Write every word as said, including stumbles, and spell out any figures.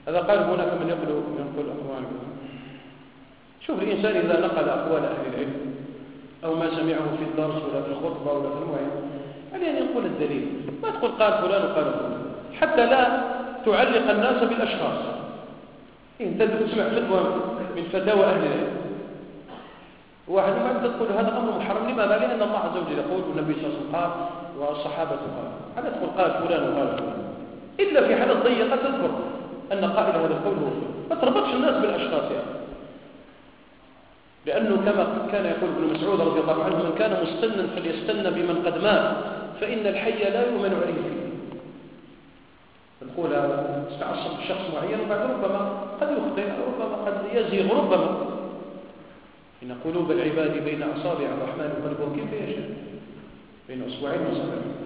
هذا قال هناك من يقول ينقل أقوال. شوف الإنسان إذا نقل أقوال أهل العلم أو ما سمعه في الدرس ولا في الخطبة ولا في الموعظة عليه أن ينقل الدليل، ما تقول قال فلان وقال فلان، حتى لا تعلق الناس بالأشخاص. أنت تسمع فتوى من فتاوى أهل العلم واحد ما تقول هذا أمر محرم، لماذا؟ لأن الله عز وجل يقول والنبي صلى الله عليه وسلم قال والصحابة قال، هذا تقول قال فلان وقال فلان، إلا في حالة ضيقة تذكر أن قائل هذا القول هو فلان، ما تربطش الناس بالأشخاص يعني. لأنه كما كان يقول ابن مسعود رضي الله عنه من كان مستنا فليستن بمن قد مات فإن الحي لا يؤمن عليه فيه. نقول استعصم بشخص معين وبعد ربما قد يخطئ ربما قد يزيغ ربما. إن قلوب العباد بين أصابع الرحمن يقلبها كيف يشاء بين أسبوعين وأصابعين.